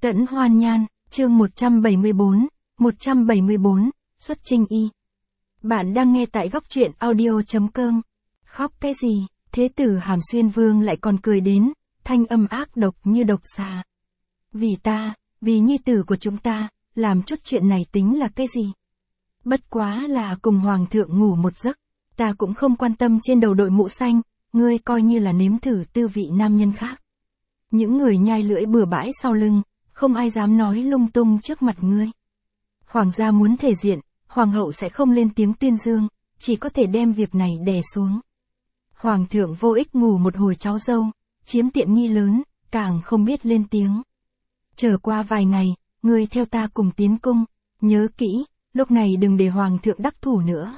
Tẫn Hoan Nhan, chương 174, xuất trinh y. Bạn đang nghe tại góc truyện audio.com. Khóc cái gì, thế tử Hàm Xuyên Vương lại còn cười đến, thanh âm ác độc như độc xà. Vì ta, vì nhi tử của chúng ta, làm chút chuyện này tính là cái gì? Bất quá là cùng hoàng thượng ngủ một giấc, ta cũng không quan tâm trên đầu đội mũ xanh, ngươi coi như là nếm thử tư vị nam nhân khác. Những người nhai lưỡi bừa bãi sau lưng, không ai dám nói lung tung trước mặt ngươi. Hoàng gia muốn thể diện, hoàng hậu sẽ không lên tiếng tuyên dương, chỉ có thể đem việc này đè xuống. Hoàng thượng vô ích ngủ một hồi cháu dâu, chiếm tiện nghi lớn, càng không biết lên tiếng. Chờ qua vài ngày, ngươi theo ta cùng tiến cung, nhớ kỹ, lúc này đừng để hoàng thượng đắc thủ nữa.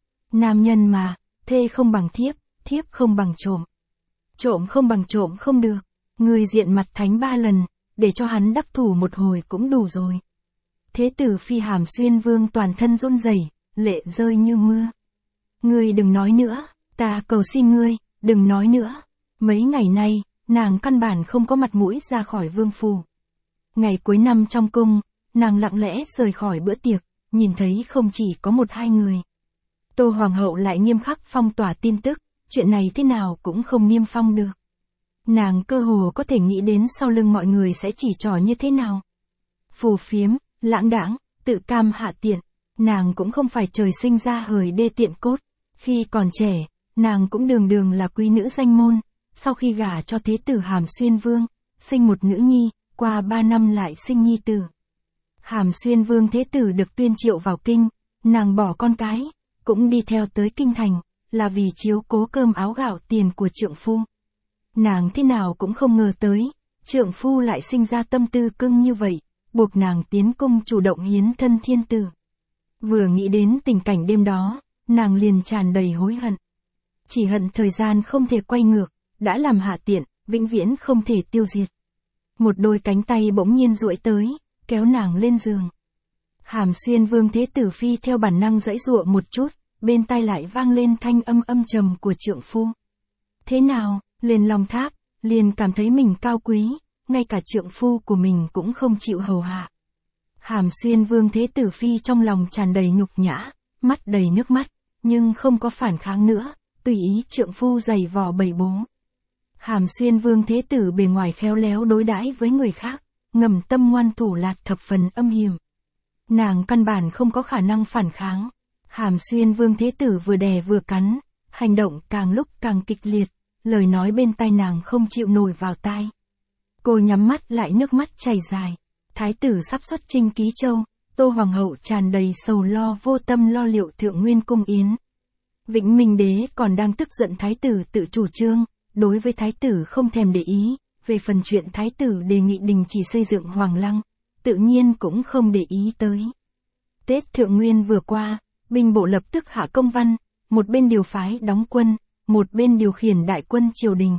Nam nhân mà, thê không bằng thiếp, thiếp không bằng trộm. Trộm không bằng trộm không được, ngươi diện mặt thánh 3 lần, để cho hắn đắc thủ một hồi cũng đủ rồi. Thế tử phi Hàm Xuyên Vương toàn thân run rẩy, lệ rơi như mưa. Ngươi đừng nói nữa, ta cầu xin ngươi, đừng nói nữa. Mấy ngày nay, nàng căn bản không có mặt mũi ra khỏi vương phủ. Ngày cuối năm trong cung, nàng lặng lẽ rời khỏi bữa tiệc, nhìn thấy không chỉ có 1-2 người. Tô Hoàng hậu lại nghiêm khắc phong tỏa tin tức, chuyện này thế nào cũng không niêm phong được. Nàng cơ hồ có thể nghĩ đến sau lưng mọi người sẽ chỉ trò như thế nào. Phù phiếm, lãng đãng, tự cam hạ tiện, nàng cũng không phải trời sinh ra hời đê tiện cốt. Khi còn trẻ, nàng cũng đường đường là quý nữ danh môn, sau khi gả cho thế tử Hàm Xuyên Vương, sinh một nữ nhi, qua 3 năm lại sinh nhi tử. Hàm Xuyên Vương thế tử được tuyên triệu vào kinh, nàng bỏ con cái, cũng đi theo tới kinh thành, là vì chiếu cố cơm áo gạo tiền của trượng phu. Nàng thế nào cũng không ngờ tới, trượng phu lại sinh ra tâm tư cưng như vậy, buộc nàng tiến cung chủ động hiến thân thiên tử. Vừa nghĩ đến tình cảnh đêm đó, nàng liền tràn đầy hối hận. Chỉ hận thời gian không thể quay ngược, đã làm hạ tiện, vĩnh viễn không thể tiêu diệt. Một đôi cánh tay bỗng nhiên duỗi tới, kéo nàng lên giường. Hàm Xuyên Vương thế tử phi theo bản năng giãy giụa một chút, bên tai lại vang lên thanh âm âm trầm của trượng phu. Thế nào, lên long tháp, liền cảm thấy mình cao quý, ngay cả trượng phu của mình cũng không chịu hầu hạ. Hàm Xuyên Vương thế tử phi trong lòng tràn đầy nhục nhã, mắt đầy nước mắt, nhưng không có phản kháng nữa, tùy ý trượng phu giày vò bày bố. Hàm Xuyên Vương thế tử bề ngoài khéo léo đối đãi với người khác, ngầm tâm ngoan thủ lạt thập phần âm hiểm. Nàng căn bản không có khả năng phản kháng. Hàm Xuyên Vương thế tử vừa đè vừa cắn, hành động càng lúc càng kịch liệt, lời nói bên tai nàng không chịu nổi vào tai. Cô nhắm mắt lại, nước mắt chảy dài. Thái tử sắp xuất chinh Ký Châu, Tô Hoàng hậu tràn đầy sầu lo vô tâm lo liệu thượng nguyên cung yến. Vĩnh Minh đế còn đang tức giận thái tử tự chủ trương, đối với thái tử không thèm để ý, về phần chuyện thái tử đề nghị đình chỉ xây dựng hoàng lăng, tự nhiên cũng không để ý tới. Tết thượng nguyên vừa qua, binh bộ lập tức hạ công văn, một bên điều phái đóng quân, một bên điều khiển đại quân triều đình.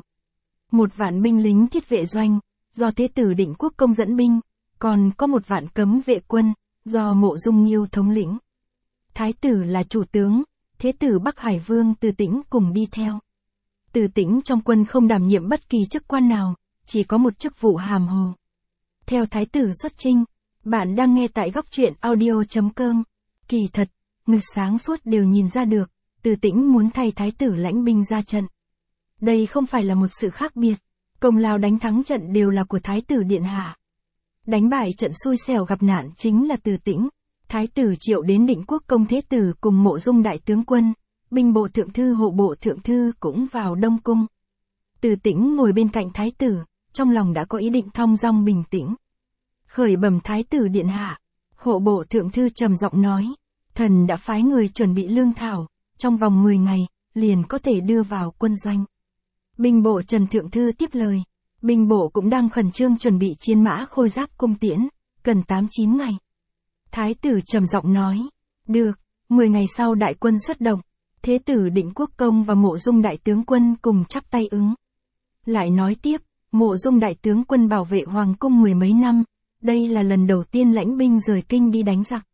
1 vạn binh lính thiết vệ doanh, do thế tử Định Quốc Công dẫn binh, còn có 1 vạn cấm vệ quân, do Mộ Dung Nghiêu thống lĩnh. Thái tử là chủ tướng, thế tử Bắc Hải Vương Từ Tĩnh cùng đi theo. Từ Tĩnh trong quân không đảm nhiệm bất kỳ chức quan nào, chỉ có một chức vụ hàm hồ. Theo thái tử xuất chinh, bạn đang nghe tại góc truyện audio.com. Kỳ thật, người sáng suốt đều nhìn ra được, Từ Tĩnh muốn thay thái tử lãnh binh ra trận. Đây không phải là một sự khác biệt, công lao đánh thắng trận đều là của thái tử điện hạ. Đánh bại trận xui xẻo gặp nạn chính là Từ Tĩnh. Thái tử triệu đến Định Quốc Công thế tử cùng Mộ Dung đại tướng quân, binh bộ thượng thư hộ bộ thượng thư cũng vào Đông cung. Từ Tĩnh ngồi bên cạnh thái tử, trong lòng đã có ý định thong dong bình tĩnh. Khởi bẩm thái tử điện hạ, hộ bộ thượng thư trầm giọng nói, thần đã phái người chuẩn bị lương thảo, trong vòng 10 ngày, liền có thể đưa vào quân doanh. Binh bộ Trần thượng thư tiếp lời, binh bộ cũng đang khẩn trương chuẩn bị chiến mã khôi giáp cung tiễn, cần 8-9 ngày. Thái tử trầm giọng nói, được, 10 ngày sau đại quân xuất động, thế tử Định Quốc Công và Mộ Dung đại tướng quân cùng chắp tay ứng. Lại nói tiếp, Mộ Dung đại tướng quân bảo vệ hoàng cung 10 mấy năm, đây là lần đầu tiên lãnh binh rời kinh đi đánh giặc.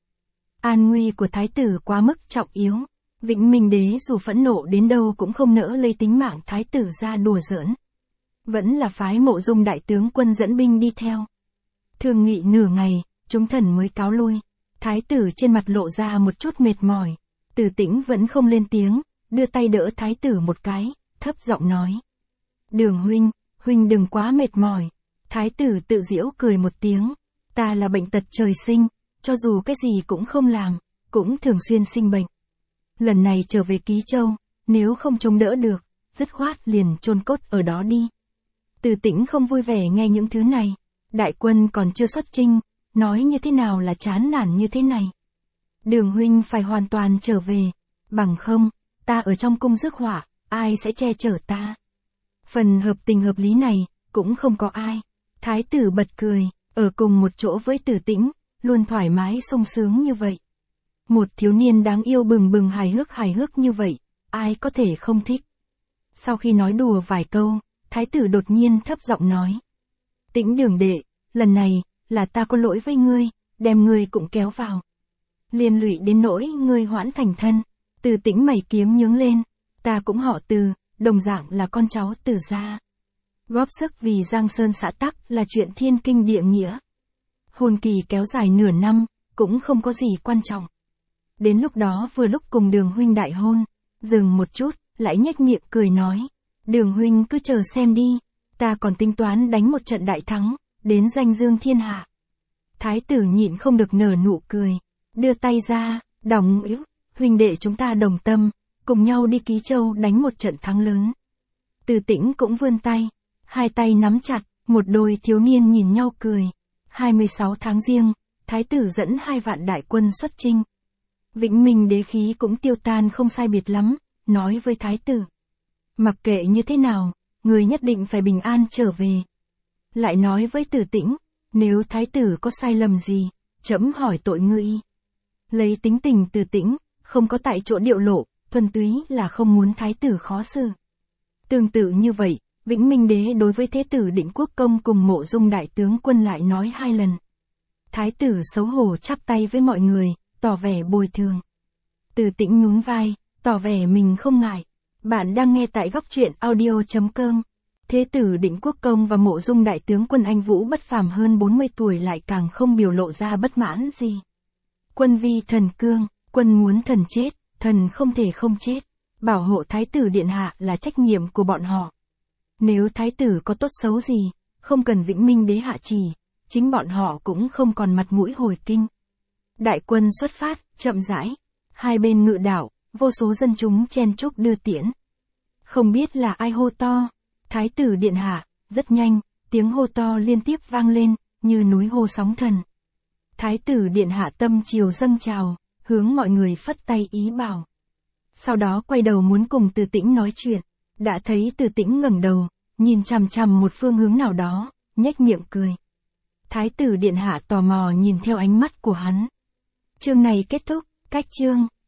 An nguy của thái tử quá mức trọng yếu, Vĩnh Minh đế dù phẫn nộ đến đâu cũng không nỡ lấy tính mạng thái tử ra đùa giỡn. Vẫn là phái Mộ Dung đại tướng quân dẫn binh đi theo. Thương nghị nửa ngày, chúng thần mới cáo lui. Thái tử trên mặt lộ ra một chút mệt mỏi. Từ Tĩnh vẫn không lên tiếng, đưa tay đỡ thái tử một cái, thấp giọng nói. Đường huynh đừng quá mệt mỏi. Thái tử tự giễu cười một tiếng. Ta là bệnh tật trời sinh, cho dù cái gì cũng không làm, cũng thường xuyên sinh bệnh. Lần này trở về Ký Châu, nếu không chống đỡ được, dứt khoát liền chôn cốt ở đó đi. Từ Tĩnh không vui vẻ nghe những thứ này. Đại quân còn chưa xuất chinh, nói như thế nào là chán nản như thế này. Đường huynh phải hoàn toàn trở về, bằng không, ta ở trong cung rước họa, ai sẽ che chở ta. Phần hợp tình hợp lý này, cũng không có ai. Thái tử bật cười, ở cùng một chỗ với Từ Tĩnh, luôn thoải mái sung sướng như vậy. Một thiếu niên đáng yêu bừng bừng hài hước như vậy, ai có thể không thích. Sau khi nói đùa vài câu, thái tử đột nhiên thấp giọng nói. Tĩnh Đường đệ, lần này, là ta có lỗi với ngươi, đem ngươi cũng kéo vào. Liên lụy đến nỗi ngươi hoãn thành thân. Từ Tĩnh mày kiếm nhướng lên, ta cũng họ Từ, đồng dạng là con cháu Từ gia. Góp sức vì Giang Sơn xã tắc là chuyện thiên kinh địa nghĩa. Hôn kỳ kéo dài nửa năm, cũng không có gì quan trọng. Đến lúc đó vừa lúc cùng Đường huynh đại hôn, dừng một chút, lại nhếch miệng cười nói. Đường huynh cứ chờ xem đi, ta còn tính toán đánh một trận đại thắng, đến danh dương thiên hạ. Thái tử nhịn không được nở nụ cười, đưa tay ra, đồng ý, huynh đệ chúng ta đồng tâm, cùng nhau đi Ký Châu đánh một trận thắng lớn. Từ Tĩnh cũng vươn tay, hai tay nắm chặt, một đôi thiếu niên nhìn nhau cười. 26 tháng Giêng, thái tử dẫn 2 vạn đại quân xuất chinh. Vĩnh Minh đế khí cũng tiêu tan không sai biệt lắm, nói với thái tử. Mặc kệ như thế nào, người nhất định phải bình an trở về. Lại nói với Từ Tĩnh, nếu thái tử có sai lầm gì, trẫm hỏi tội ngươi. Lấy tính tình Từ Tĩnh, không có tại chỗ điệu lộ, thuần túy là không muốn thái tử khó xử. Tương tự như vậy, Vĩnh Minh đế đối với thế tử Định Quốc Công cùng Mộ Dung đại tướng quân lại nói 2 lần. Thái tử xấu hổ chắp tay với mọi người, tỏ vẻ bồi thường. Từ Tĩnh nhún vai, tỏ vẻ mình không ngại. Bạn đang nghe tại góc truyện audio.com. Thế tử Định Quốc Công và Mộ Dung đại tướng quân anh Vũ bất phàm hơn 40 tuổi lại càng không biểu lộ ra bất mãn gì. Quân vi thần cương, quân muốn thần chết, thần không thể không chết. Bảo hộ thái tử điện hạ là trách nhiệm của bọn họ. Nếu thái tử có tốt xấu gì, không cần Vĩnh Minh đế hạ chỉ, chính bọn họ cũng không còn mặt mũi hồi kinh. Đại quân xuất phát, chậm rãi. Hai bên ngự đảo, vô số dân chúng chen chúc đưa tiễn. Không biết là ai hô to. Thái tử điện hạ, rất nhanh, tiếng hô to liên tiếp vang lên, như núi hô sóng thần. Thái tử điện hạ tâm triều dâng trào, hướng mọi người phất tay ý bảo. Sau đó quay đầu muốn cùng Từ Tĩnh nói chuyện, đã thấy Từ Tĩnh ngẩng đầu, nhìn chằm chằm một phương hướng nào đó, nhếch miệng cười. Thái tử điện hạ tò mò nhìn theo ánh mắt của hắn. Chương này kết thúc, cách chương.